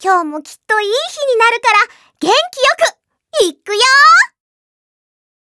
今日もきっといい日になるから元気よくいくよー。